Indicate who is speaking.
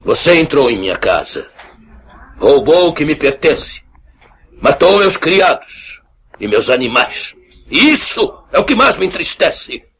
Speaker 1: Você entrou em minha casa, roubou o que me pertence, matou meus criados e meus animais. E isso é o que mais me entristece.